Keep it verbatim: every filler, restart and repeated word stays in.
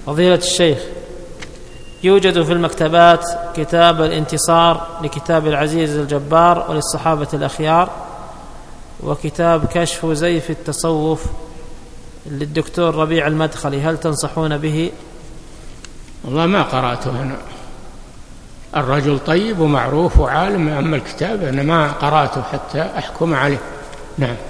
فضيلة الشيخ، يوجد في المكتبات كتاب الانتصار لكتاب العزيز الجبار وللصحابة الأخيار، وكتاب كشف زيف التصوف للدكتور ربيع المدخلي، هل تنصحون به؟ والله ما قرأته أنا، الرجل طيب ومعروف وعالم، أما الكتاب أنا ما قرأته حتى أحكم عليه. نعم.